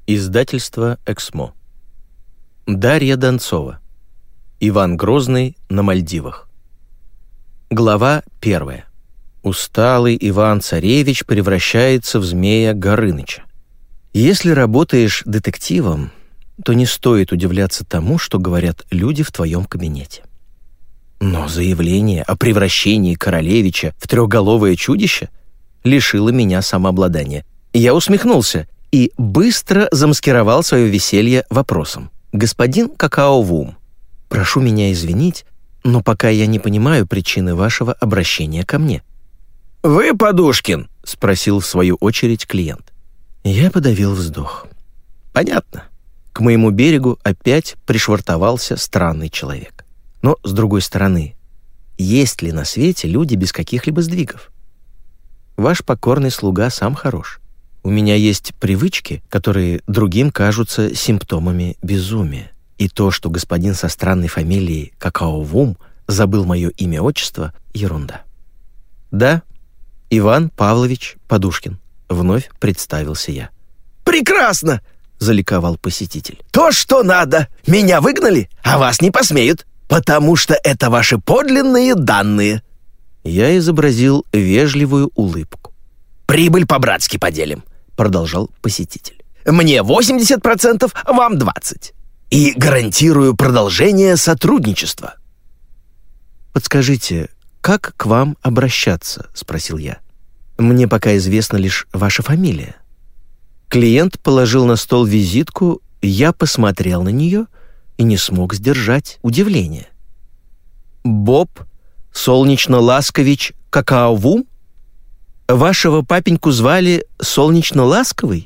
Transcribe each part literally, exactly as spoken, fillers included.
Издательство «Эксмо». Дарья Донцова. Иван Грозный на Мальдивах. Глава первая. Усталый Иван-царевич превращается в змея Горыныча. Если работаешь детективом, то не стоит удивляться тому, что говорят люди в твоем кабинете. Но заявление о превращении королевича в трехголовое чудище лишило меня самообладания. Я усмехнулся и быстро замаскировал свое веселье вопросом. «Господин Какао-Вум, прошу меня извинить, но пока я не понимаю причины вашего обращения ко мне». «Вы Подушкин?» — спросил в свою очередь клиент. Я подавил вздох. Понятно. К моему берегу опять пришвартовался странный человек. Но, с другой стороны, есть ли на свете люди без каких-либо сдвигов? Ваш покорный слуга сам хорош. У меня есть привычки, которые другим кажутся симптомами безумия. И то, что господин со странной фамилией Какао-Вум забыл мое имя-отчество, ерунда. Да, Иван Павлович Подушкин. Вновь представился я. «Прекрасно!» — заликовал посетитель. «То, что надо! Меня выгнали, а вас не посмеют, потому что это ваши подлинные данные!» Я изобразил вежливую улыбку. «Прибыль по-братски поделим», — продолжал посетитель. «Мне восемьдесят процентов, вам двадцать процентов. И гарантирую продолжение сотрудничества». «Подскажите, как к вам обращаться?» — спросил я. «Мне пока известна лишь ваша фамилия». Клиент положил на стол визитку, я посмотрел на нее и не смог сдержать удивление. «Боб Солнечно-Ласкович Какао-Вум? Вашего папеньку звали Солнечно-Ласковый?»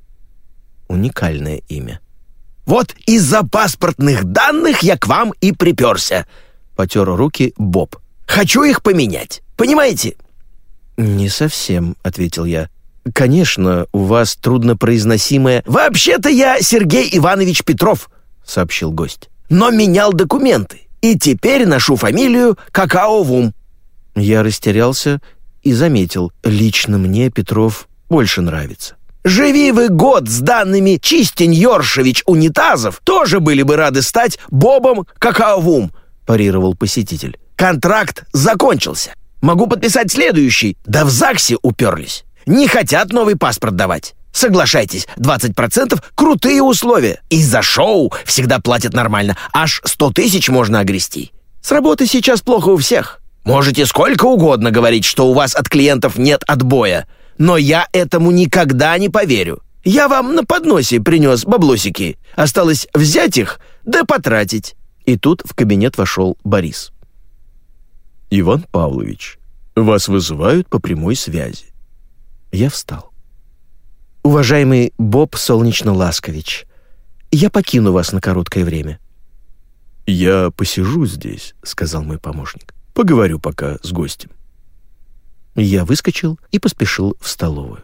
Уникальное имя. «Вот из-за паспортных данных я к вам и приперся», — потер руки Боб. «Хочу их поменять, понимаете?» «Не совсем», — ответил я. «Конечно, у вас труднопроизносимое...» «Вообще-то я Сергей Иванович Петров», — сообщил гость. «Но менял документы, и теперь ношу фамилию Какао-Вум». Я растерялся и заметил, лично мне Петров больше нравится. «Живи вы год с данными Чистень-Йоршевич унитазов, тоже были бы рады стать Бобом Какао-Вум», — парировал посетитель. «Контракт закончился. Могу подписать следующий. Да в ЗАГСе уперлись. Не хотят новый паспорт давать. Соглашайтесь, двадцать процентов крутые условия. И за шоу всегда платят нормально. Аж сто тысяч можно огрести. С работы сейчас плохо у всех. Можете сколько угодно говорить, что у вас от клиентов нет отбоя. Но я этому никогда не поверю. Я вам на подносе принес баблосики. Осталось взять их да потратить». И тут в кабинет вошел Борис. «Иван Павлович, вас вызывают по прямой связи». Я встал. «Уважаемый Боб Солнечно-Ласкович, я покину вас на короткое время». «Я посижу здесь», — сказал мой помощник. «Поговорю пока с гостем». Я выскочил и поспешил в столовую.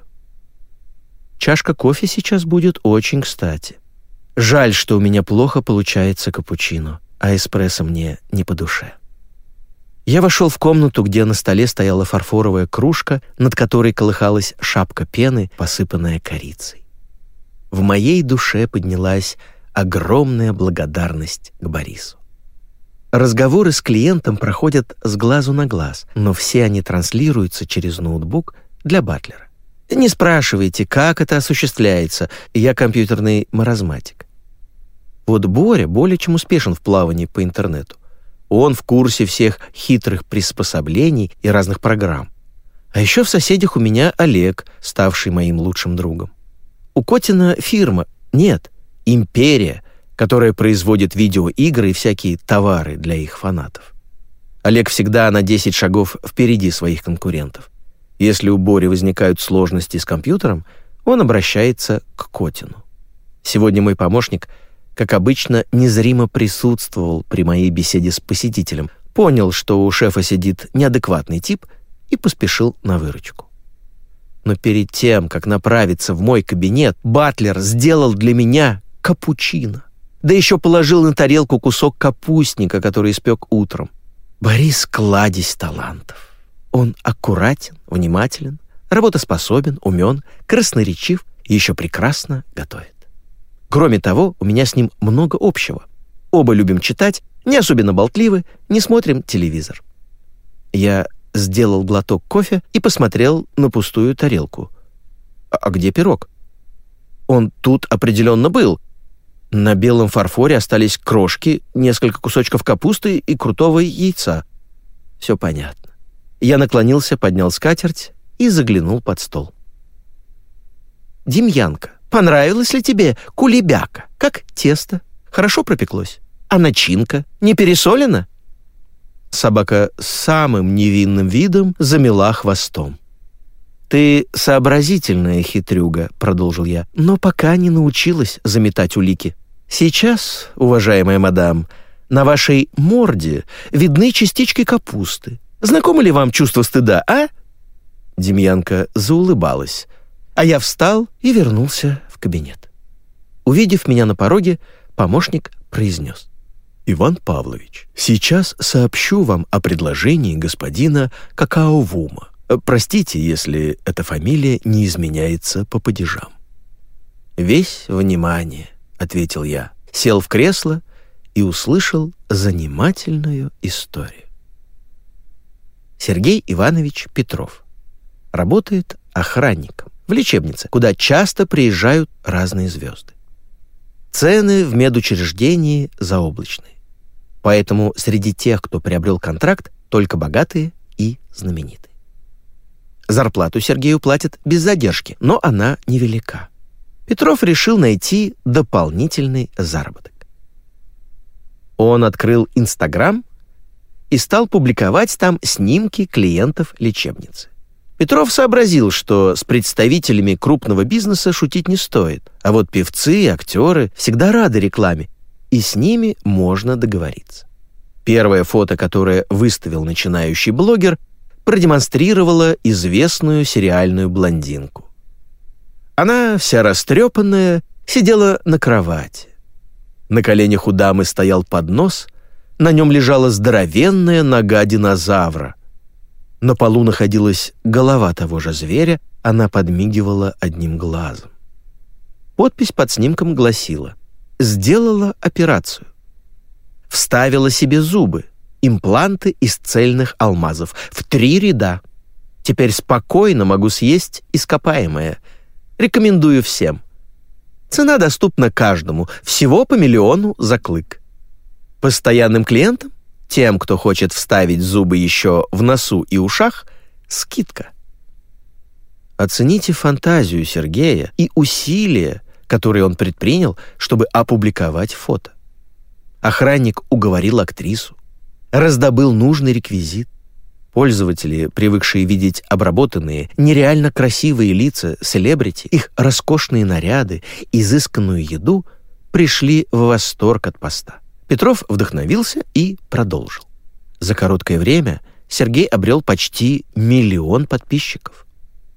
Чашка кофе сейчас будет очень кстати. Жаль, что у меня плохо получается капучино, а эспрессо мне не по душе. Я вошел в комнату, где на столе стояла фарфоровая кружка, над которой колыхалась шапка пены, посыпанная корицей. В моей душе поднялась огромная благодарность к Борису. Разговоры с клиентом проходят с глазу на глаз, но все они транслируются через ноутбук для батлера. Не спрашивайте, как это осуществляется, я компьютерный маразматик. Вот Боря более чем успешен в плавании по интернету. Он в курсе всех хитрых приспособлений и разных программ. А еще в соседях у меня Олег, ставший моим лучшим другом. У Котина фирма, нет, империя, которая производит видеоигры и всякие товары для их фанатов. Олег всегда на десять шагов впереди своих конкурентов. Если у Бори возникают сложности с компьютером, он обращается к Котину. Сегодня мой помощник, как обычно, незримо присутствовал при моей беседе с посетителем, понял, что у шефа сидит неадекватный тип и поспешил на выручку. Но перед тем, как направиться в мой кабинет, батлер сделал для меня капучино. Да еще положил на тарелку кусок капустника, который испек утром. Борис — кладезь талантов. Он аккуратен, внимателен, работоспособен, умен, красноречив и еще прекрасно готовит. Кроме того, у меня с ним много общего. Оба любим читать, не особенно болтливы, не смотрим телевизор. Я сделал глоток кофе и посмотрел на пустую тарелку. А, а где пирог? Он тут определенно был. На белом фарфоре остались крошки, несколько кусочков капусты и крутого яйца. Все понятно. Я наклонился, поднял скатерть и заглянул под стол. «Демьянка, понравилась ли тебе кулебяка? Как тесто? Хорошо пропеклось? А начинка не пересолена?» Собака с самым невинным видом замела хвостом. «Ты сообразительная хитрюга», — продолжил я, «но пока не научилась заметать улики. Сейчас, уважаемая мадам, на вашей морде видны частички капусты. Знакомо ли вам чувство стыда, а?» Демьянка заулыбалась, а я встал и вернулся в кабинет. Увидев меня на пороге, помощник произнес: «Иван Павлович, сейчас сообщу вам о предложении господина Какаовума. Простите, если эта фамилия не изменяется по падежам». «Весь внимание», — ответил я, сел в кресло и услышал занимательную историю. Сергей Иванович Петров работает охранником в лечебнице, куда часто приезжают разные звезды. Цены в медучреждении заоблачные. Поэтому среди тех, кто приобрел контракт, только богатые и знаменитые. Зарплату Сергею платят без задержки, но она невелика. Петров решил найти дополнительный заработок. Он открыл Инстаграм и стал публиковать там снимки клиентов лечебницы. Петров сообразил, что с представителями крупного бизнеса шутить не стоит, а вот певцы и актеры всегда рады рекламе, и с ними можно договориться. Первое фото, которое выставил начинающий блогер, продемонстрировало известную сериальную блондинку. Она, вся растрепанная, сидела на кровати. На коленях у дамы стоял поднос, на нем лежала здоровенная нога динозавра. На полу находилась голова того же зверя, она подмигивала одним глазом. Подпись под снимком гласила: «Сделала операцию. Вставила себе зубы, импланты из цельных алмазов в три ряда. Теперь спокойно могу съесть ископаемое. Рекомендую всем. Цена доступна каждому, всего по миллиону за клык. Постоянным клиентам, тем, кто хочет вставить зубы еще в носу и ушах, скидка». Оцените фантазию Сергея и усилия, которые он предпринял, чтобы опубликовать фото. Охранник уговорил актрису, раздобыл нужный реквизит. Пользователи, привыкшие видеть обработанные, нереально красивые лица селебрити, их роскошные наряды, изысканную еду, пришли в восторг от поста. Петров вдохновился и продолжил. За короткое время Сергей обрел почти миллион подписчиков.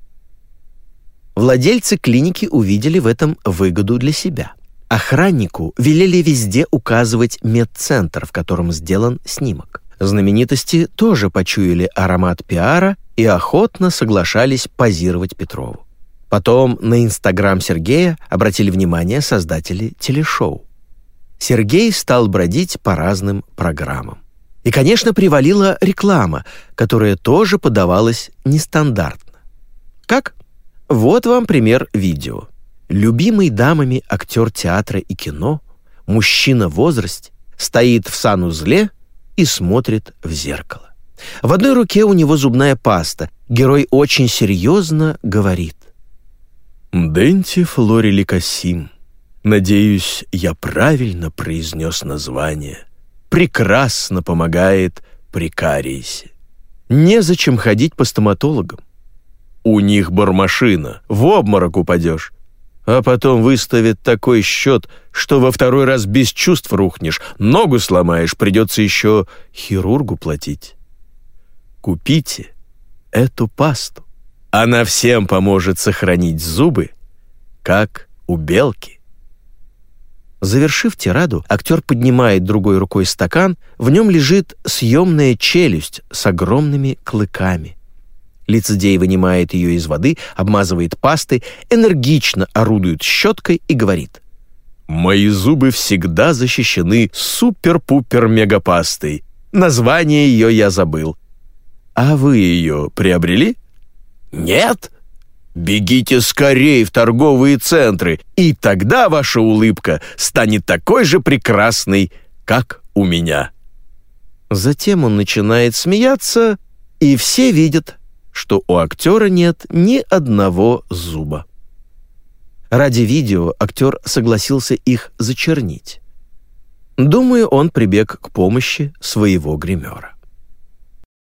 Владельцы клиники увидели в этом выгоду для себя. Охраннику велели везде указывать медцентр, в котором сделан снимок. Знаменитости тоже почуяли аромат пиара и охотно соглашались позировать Петрову. Потом на Инстаграм Сергея обратили внимание создатели телешоу. Сергей стал бродить по разным программам. И, конечно, привалила реклама, которая тоже подавалась нестандартно. Как? Вот вам пример видео. Любимый дамами актер театра и кино, мужчина в возрасте, стоит в санузле и смотрит в зеркало. В одной руке у него зубная паста. Герой очень серьезно говорит: «Денти флориликасим. Надеюсь, я правильно произнес название. Прекрасно помогает при кариесе. Незачем ходить по стоматологам. У них бормашина, в обморок упадешь. А потом выставят такой счет, что во второй раз без чувств рухнешь, ногу сломаешь, придется еще хирургу платить. Купите эту пасту. Она всем поможет сохранить зубы, как у белки». Завершив тираду, актер поднимает другой рукой стакан, в нем лежит съемная челюсть с огромными клыками. Лицедей вынимает ее из воды, обмазывает пастой, энергично орудует щеткой и говорит: Мои зубы всегда защищены супер-пупер-мегапастой. Название ее я забыл. А вы ее приобрели? Нет? Бегите скорее в торговые центры, и тогда ваша улыбка станет такой же прекрасной, как у меня». Затем он начинает смеяться, и все видят, что у актера нет ни одного зуба. Ради видео актер согласился их зачернить. Думаю, он прибег к помощи своего гримера.